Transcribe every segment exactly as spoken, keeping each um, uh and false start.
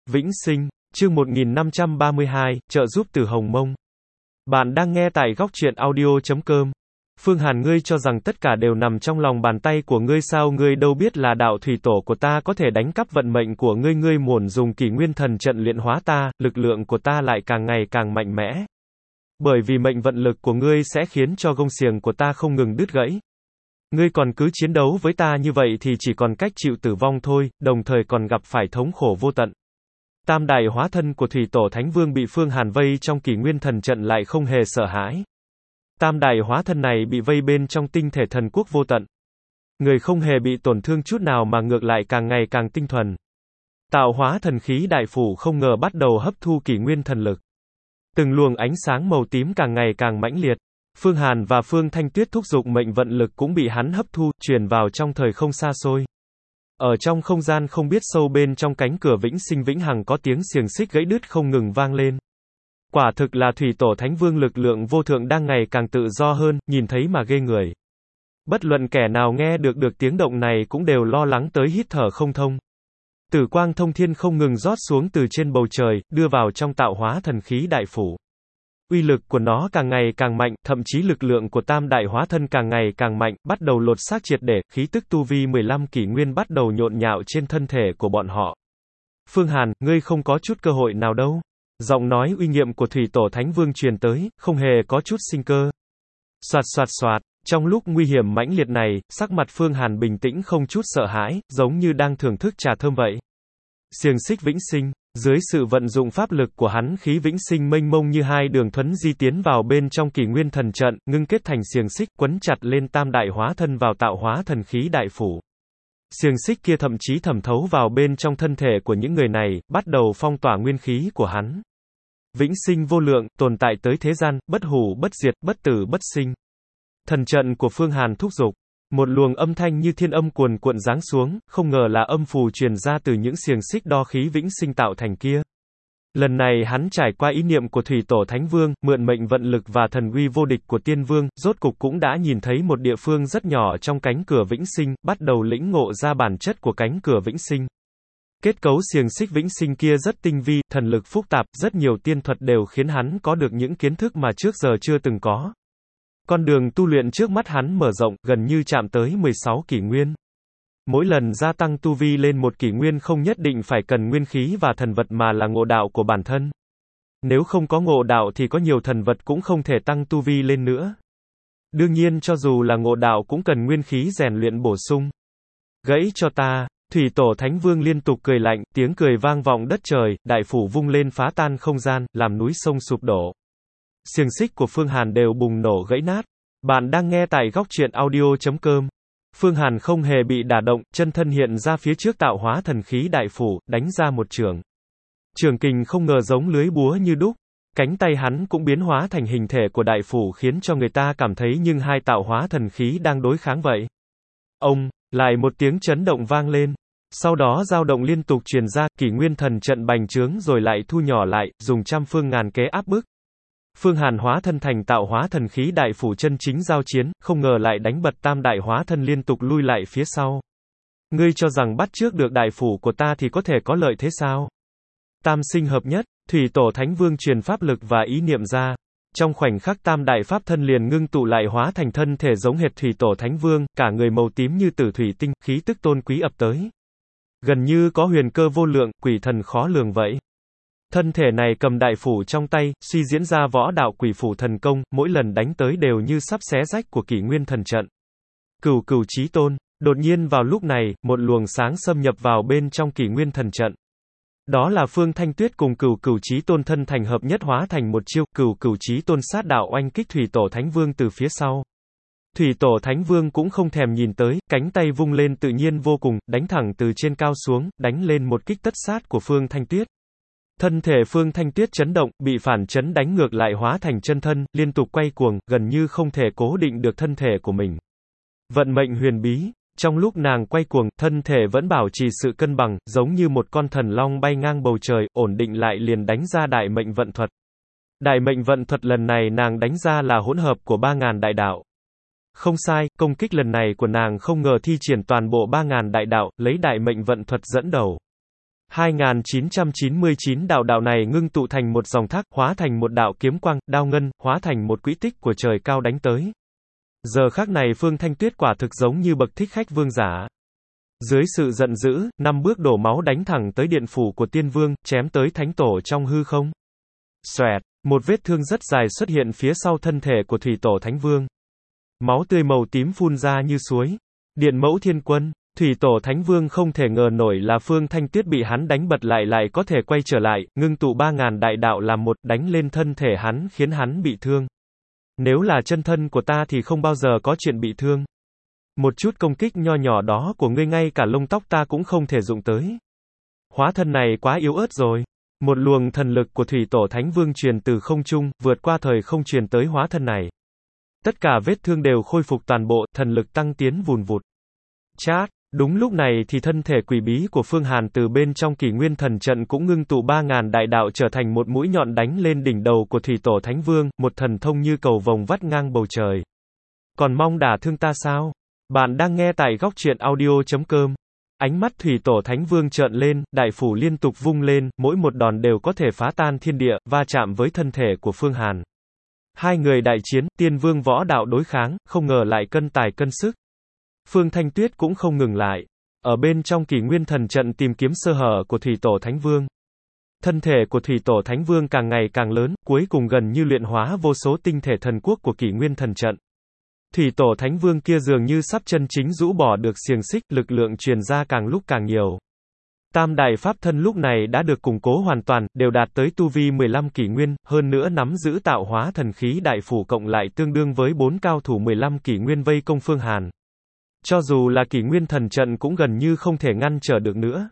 Vĩnh Sinh, chương một nghìn năm trăm ba mươi hai, trợ giúp từ Hồng Mông. Bạn đang nghe tại góc truyện audio chấm com. Phương Hàn, ngươi cho rằng tất cả đều nằm trong lòng bàn tay của ngươi sao? Ngươi đâu biết là đạo thủy tổ của ta có thể đánh cắp vận mệnh của ngươi. Ngươi muốn dùng Kỷ Nguyên Thần trận luyện hóa ta, lực lượng của ta lại càng ngày càng mạnh mẽ. Bởi vì mệnh vận lực của ngươi sẽ khiến cho gông xiềng của ta không ngừng đứt gãy. Ngươi còn cứ chiến đấu với ta như vậy thì chỉ còn cách chịu tử vong thôi, đồng thời còn gặp phải thống khổ vô tận. Tam đại hóa thân của Thủy Tổ Thánh Vương bị Phương Hàn vây trong Kỷ Nguyên Thần trận lại không hề sợ hãi. Tam đại hóa thân này bị vây bên trong tinh thể thần quốc vô tận. Người không hề bị tổn thương chút nào mà ngược lại càng ngày càng tinh thuần. Tạo hóa thần khí đại phủ không ngờ bắt đầu hấp thu Kỷ Nguyên thần lực. Từng luồng ánh sáng màu tím càng ngày càng mãnh liệt. Phương Hàn và Phương Thanh Tuyết thúc giục mệnh vận lực cũng bị hắn hấp thu, truyền vào trong thời không xa xôi. Ở trong không gian không biết sâu bên trong cánh cửa vĩnh sinh vĩnh hằng có tiếng xiềng xích gãy đứt không ngừng vang lên. Quả thực là Thủy Tổ Thánh Vương lực lượng vô thượng đang ngày càng tự do hơn, nhìn thấy mà ghê người. Bất luận kẻ nào nghe được được tiếng động này cũng đều lo lắng tới hít thở không thông. Tử quang thông thiên không ngừng rót xuống từ trên bầu trời, đưa vào trong tạo hóa thần khí đại phủ. Uy lực của nó càng ngày càng mạnh, thậm chí lực lượng của tam đại hóa thân càng ngày càng mạnh, bắt đầu lột xác triệt để, khí tức tu vi mười lăm kỷ nguyên bắt đầu nhộn nhạo trên thân thể của bọn họ. Phương Hàn, ngươi không có chút cơ hội nào đâu. Giọng nói uy nghiêm của Thủy Tổ Thánh Vương truyền tới, không hề có chút sinh cơ. Soạt soạt soạt, trong lúc nguy hiểm mãnh liệt này, sắc mặt Phương Hàn bình tĩnh không chút sợ hãi, giống như đang thưởng thức trà thơm vậy. Xiềng xích vĩnh sinh. Dưới sự vận dụng pháp lực của hắn, khí vĩnh sinh mênh mông như hai đường thuấn di tiến vào bên trong Kỷ Nguyên Thần trận, ngưng kết thành xiềng xích, quấn chặt lên tam đại hóa thân vào tạo hóa thần khí đại phủ. Xiềng xích kia thậm chí thẩm thấu vào bên trong thân thể của những người này, bắt đầu phong tỏa nguyên khí của hắn. Vĩnh sinh vô lượng, tồn tại tới thế gian, bất hủ bất diệt, bất tử bất sinh. Thần trận của Phương Hàn thúc giục. Một luồng âm thanh như thiên âm cuồn cuộn giáng xuống, không ngờ là âm phù truyền ra từ những xiềng xích đo khí vĩnh sinh tạo thành kia. Lần này hắn trải qua ý niệm của Thủy Tổ Thánh Vương, mượn mệnh vận lực và thần uy vô địch của Tiên Vương, rốt cục cũng đã nhìn thấy một địa phương rất nhỏ trong cánh cửa vĩnh sinh, bắt đầu lĩnh ngộ ra bản chất của cánh cửa vĩnh sinh. Kết cấu xiềng xích vĩnh sinh kia rất tinh vi, thần lực phức tạp, rất nhiều tiên thuật đều khiến hắn có được những kiến thức mà trước giờ chưa từng có. Con đường tu luyện trước mắt hắn mở rộng, gần như chạm tới mười sáu kỷ nguyên. Mỗi lần gia tăng tu vi lên một kỷ nguyên không nhất định phải cần nguyên khí và thần vật mà là ngộ đạo của bản thân. Nếu không có ngộ đạo thì có nhiều thần vật cũng không thể tăng tu vi lên nữa. Đương nhiên cho dù là ngộ đạo cũng cần nguyên khí rèn luyện bổ sung. Gãy cho ta, Thủy Tổ Thánh Vương liên tục cười lạnh, tiếng cười vang vọng đất trời, đại phủ vung lên phá tan không gian, làm núi sông sụp đổ. Xiềng xích của Phương Hàn đều bùng nổ gãy nát. Bạn đang nghe tại góc truyện audio chấm com. Phương Hàn không hề bị đả động, chân thân hiện ra phía trước tạo hóa thần khí đại phủ, đánh ra một trường. Trường kình không ngờ giống lưới búa như đúc. Cánh tay hắn cũng biến hóa thành hình thể của đại phủ khiến cho người ta cảm thấy như hai tạo hóa thần khí đang đối kháng vậy. Ông, lại một tiếng chấn động vang lên. Sau đó dao động liên tục truyền ra, Kỷ Nguyên Thần trận bành trướng rồi lại thu nhỏ lại, dùng trăm phương ngàn kế áp bức. Phương Hàn hóa thân thành tạo hóa thần khí đại phủ chân chính giao chiến, không ngờ lại đánh bật tam đại hóa thân liên tục lui lại phía sau. Ngươi cho rằng bắt trước được đại phủ của ta thì có thể có lợi thế sao? Tam sinh hợp nhất, Thủy Tổ Thánh Vương truyền pháp lực và ý niệm ra. Trong khoảnh khắc tam đại pháp thân liền ngưng tụ lại hóa thành thân thể giống hệt Thủy Tổ Thánh Vương, cả người màu tím như tử thủy tinh, khí tức tôn quý ập tới. Gần như có huyền cơ vô lượng, quỷ thần khó lường vậy. Thân thể này cầm đại phủ trong tay, suy diễn ra võ đạo quỷ phủ thần công, mỗi lần đánh tới đều như sắp xé rách của Kỷ Nguyên Thần trận. Cửu Cửu Chí Tôn, đột nhiên vào lúc này, một luồng sáng xâm nhập vào bên trong Kỷ Nguyên Thần trận. Đó là Phương Thanh Tuyết cùng Cửu Cửu Chí Tôn thân thành hợp nhất hóa thành một chiêu, Cửu Cửu Chí Tôn sát đạo oanh kích Thủy Tổ Thánh Vương từ phía sau. Thủy Tổ Thánh Vương cũng không thèm nhìn tới, cánh tay vung lên tự nhiên vô cùng, đánh thẳng từ trên cao xuống, đánh lên một kích tất sát của Phương Thanh Tuyết. Thân thể Phương Thanh Tuyết chấn động, bị phản chấn đánh ngược lại hóa thành chân thân, liên tục quay cuồng, gần như không thể cố định được thân thể của mình. Vận mệnh huyền bí, trong lúc nàng quay cuồng, thân thể vẫn bảo trì sự cân bằng, giống như một con thần long bay ngang bầu trời, ổn định lại liền đánh ra đại mệnh vận thuật. Đại mệnh vận thuật lần này nàng đánh ra là hỗn hợp của ba ngàn đại đạo. Không sai, công kích lần này của nàng không ngờ thi triển toàn bộ ba ngàn đại đạo, lấy đại mệnh vận thuật dẫn đầu. hai nghìn chín trăm chín mươi chín đạo đạo này ngưng tụ thành một dòng thác, hóa thành một đạo kiếm quang, đao ngân, hóa thành một quỹ tích của trời cao đánh tới. Giờ khắc này Phương Thanh Tuyết quả thực giống như bậc thích khách vương giả. Dưới sự giận dữ, năm bước đổ máu đánh thẳng tới điện phủ của tiên vương, chém tới thánh tổ trong hư không. Xoẹt, một vết thương rất dài xuất hiện phía sau thân thể của thủy tổ thánh vương. Máu tươi màu tím phun ra như suối. Điện mẫu thiên quân, thủy tổ thánh vương không thể ngờ nổi là Phương Thanh Tuyết bị hắn đánh bật lại lại có thể quay trở lại, ngưng tụ ba ngàn đại đạo làm một, đánh lên thân thể hắn khiến hắn bị thương. Nếu là chân thân của ta thì không bao giờ có chuyện bị thương. Một chút công kích nho nhỏ đó của ngươi ngay cả lông tóc ta cũng không thể dụng tới. Hóa thân này quá yếu ớt rồi. Một luồng thần lực của thủy tổ thánh vương truyền từ không trung, vượt qua thời không truyền tới hóa thân này. Tất cả vết thương đều khôi phục toàn bộ, thần lực tăng tiến vùn vụt. Chát, đúng lúc này thì thân thể quỷ bí của Phương Hàn từ bên trong Kỷ Nguyên Thần Trận cũng ngưng tụ ba ngàn đại đạo trở thành một mũi nhọn đánh lên đỉnh đầu của thủy tổ thánh vương, một thần thông như cầu vồng vắt ngang bầu trời. Còn mong đả thương ta sao? Bạn đang nghe tại góc truyện audio chấm com. Ánh mắt thủy tổ thánh vương trợn lên, đại phủ liên tục vung lên, mỗi một đòn đều có thể phá tan thiên địa, va chạm với thân thể của Phương Hàn. Hai người đại chiến, tiên vương võ đạo đối kháng, không ngờ lại cân tài cân sức. Phương Thanh Tuyết cũng không ngừng lại. Ở bên trong Kỷ Nguyên Thần Trận tìm kiếm sơ hở của thủy tổ thánh vương. Thân thể của thủy tổ thánh vương càng ngày càng lớn, cuối cùng gần như luyện hóa vô số tinh thể thần quốc của Kỷ Nguyên Thần Trận. Thủy tổ thánh vương kia dường như sắp chân chính rũ bỏ được xiềng xích, lực lượng truyền ra càng lúc càng nhiều. Tam đại pháp thân lúc này đã được củng cố hoàn toàn, đều đạt tới tu vi mười lăm kỷ nguyên, hơn nữa nắm giữ tạo hóa thần khí đại phủ cộng lại tương đương với bốn cao thủ mười lăm kỷ nguyên vây công Phương Hàn. Cho dù là Kỷ Nguyên Thần Trận cũng gần như không thể ngăn trở được nữa.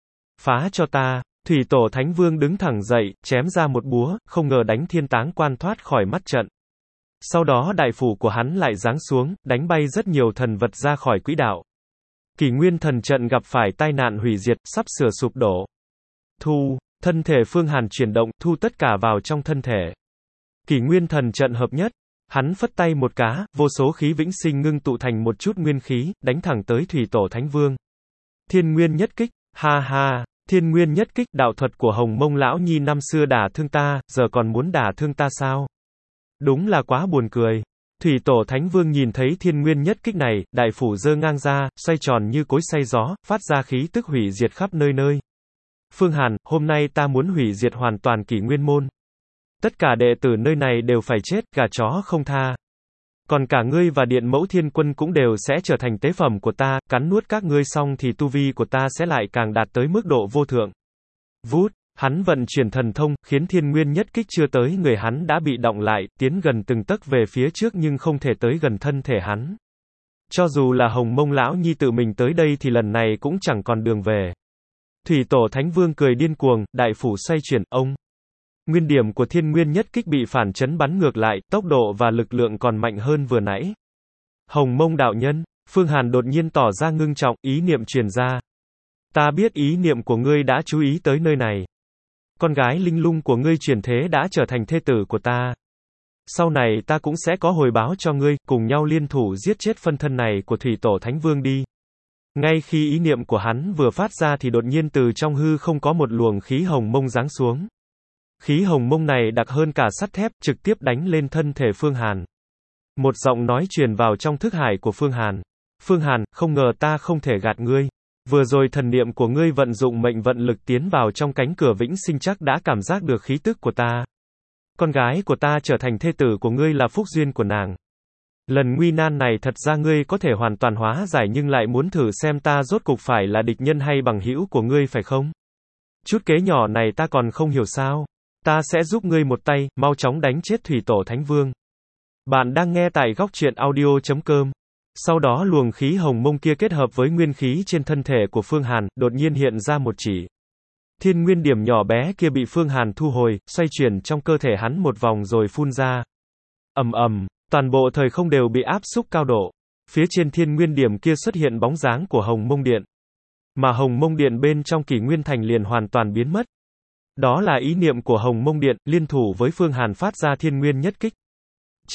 Phá cho ta, thủy tổ thánh vương đứng thẳng dậy, chém ra một búa, không ngờ đánh thiên táng quan thoát khỏi mắt trận. Sau đó đại phủ của hắn lại giáng xuống, đánh bay rất nhiều thần vật ra khỏi quỹ đạo. Kỷ Nguyên Thần Trận gặp phải tai nạn hủy diệt, sắp sửa sụp đổ. Thu, thân thể Phương Hàn chuyển động, thu tất cả vào trong thân thể. Kỷ Nguyên Thần Trận hợp nhất, hắn phất tay một cá, vô số khí vĩnh sinh ngưng tụ thành một chút nguyên khí, đánh thẳng tới thủy tổ thánh vương. Thiên Nguyên nhất kích, ha ha, Thiên Nguyên nhất kích, đạo thuật của Hồng Mông lão nhi năm xưa đả thương ta, giờ còn muốn đả thương ta sao? Đúng là quá buồn cười. Thủy tổ thánh vương nhìn thấy thiên nguyên nhất kích này, đại phủ giơ ngang ra, xoay tròn như cối xay gió, phát ra khí tức hủy diệt khắp nơi nơi. Phương Hàn, hôm nay ta muốn hủy diệt hoàn toàn Kỷ Nguyên môn. Tất cả đệ tử nơi này đều phải chết, gà chó không tha. Còn cả ngươi và điện mẫu thiên quân cũng đều sẽ trở thành tế phẩm của ta, cắn nuốt các ngươi xong thì tu vi của ta sẽ lại càng đạt tới mức độ vô thượng. Vút. Hắn vận chuyển thần thông, khiến thiên nguyên nhất kích chưa tới người hắn đã bị động lại, tiến gần từng tấc về phía trước nhưng không thể tới gần thân thể hắn. Cho dù là Hồng Mông lão nhi tự mình tới đây thì lần này cũng chẳng còn đường về. Thủy tổ thánh vương cười điên cuồng, đại phủ xoay chuyển, ông. Nguyên điểm của thiên nguyên nhất kích bị phản chấn bắn ngược lại, tốc độ và lực lượng còn mạnh hơn vừa nãy. Hồng Mông đạo nhân, Phương Hàn đột nhiên tỏ ra ngưng trọng, ý niệm truyền ra. Ta biết ý niệm của ngươi đã chú ý tới nơi này. Con gái linh lung của ngươi chuyển thế đã trở thành thê tử của ta. Sau này ta cũng sẽ có hồi báo cho ngươi, cùng nhau liên thủ giết chết phân thân này của thủy tổ thánh vương đi. Ngay khi ý niệm của hắn vừa phát ra thì đột nhiên từ trong hư không có một luồng khí hồng mông giáng xuống. Khí hồng mông này đặc hơn cả sắt thép, trực tiếp đánh lên thân thể Phương Hàn. Một giọng nói truyền vào trong thức hải của Phương Hàn. Phương Hàn, không ngờ ta không thể gạt ngươi. Vừa rồi thần niệm của ngươi vận dụng mệnh vận lực tiến vào trong cánh cửa vĩnh sinh chắc đã cảm giác được khí tức của ta. Con gái của ta trở thành thê tử của ngươi là phúc duyên của nàng. Lần nguy nan này thật ra ngươi có thể hoàn toàn hóa giải nhưng lại muốn thử xem ta rốt cục phải là địch nhân hay bằng hữu của ngươi phải không? Chút kế nhỏ này ta còn không hiểu sao? Ta sẽ giúp ngươi một tay, mau chóng đánh chết thủy tổ thánh vương. Bạn đang nghe tại góc truyện audio chấm com. Sau đó luồng khí hồng mông kia kết hợp với nguyên khí trên thân thể của Phương Hàn, đột nhiên hiện ra một chỉ. Thiên nguyên điểm nhỏ bé kia bị Phương Hàn thu hồi, xoay chuyển trong cơ thể hắn một vòng rồi phun ra. Ầm ầm, toàn bộ thời không đều bị áp xúc cao độ. Phía trên thiên nguyên điểm kia xuất hiện bóng dáng của Hồng Mông Điện. Mà Hồng Mông Điện bên trong Kỷ Nguyên Thành liền hoàn toàn biến mất. Đó là ý niệm của Hồng Mông Điện, liên thủ với Phương Hàn phát ra thiên nguyên nhất kích. Chát,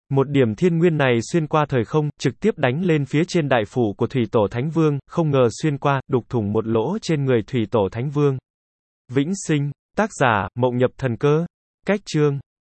Một điểm thiên nguyên này xuyên qua thời không, trực tiếp đánh lên phía trên đại phủ của Thủy Tổ Thánh Vương, không ngờ xuyên qua, đục thủng một lỗ trên người Thủy Tổ Thánh Vương. Vĩnh sinh, tác giả, Mộng Nhập Thần Cơ. Cách chương